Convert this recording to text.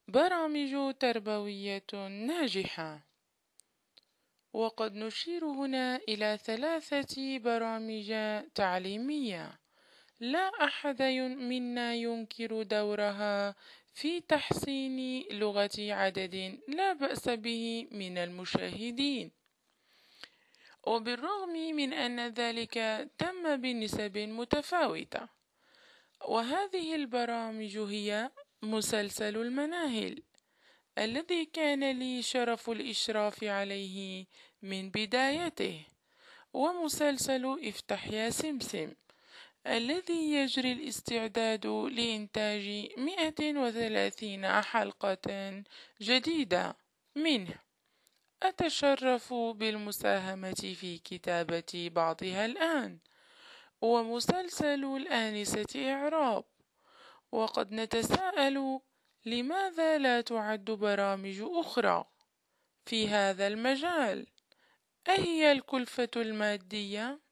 برامج تربوية ناجحة. وقد نشير هنا إلى 3 برامج تعليمية لا أحد منا ينكر دورها في تحسين لغة عدد لا بأس به من المشاهدين، وبالرغم من أن ذلك تم بنسب متفاوتة. وهذه البرامج هي مسلسل المناهل الذي كان لي شرف الإشراف عليه من بدايته، ومسلسل افتح يا سمسم الذي يجري الاستعداد لإنتاج 130 حلقة جديدة منه، أتشرف بالمساهمة في كتابة بعضها الآن. ومسلسل الآنسة إعراب، وقد نتساءل لماذا لا تعد برامج أخرى في هذا المجال؟ أهي الكلفة المادية؟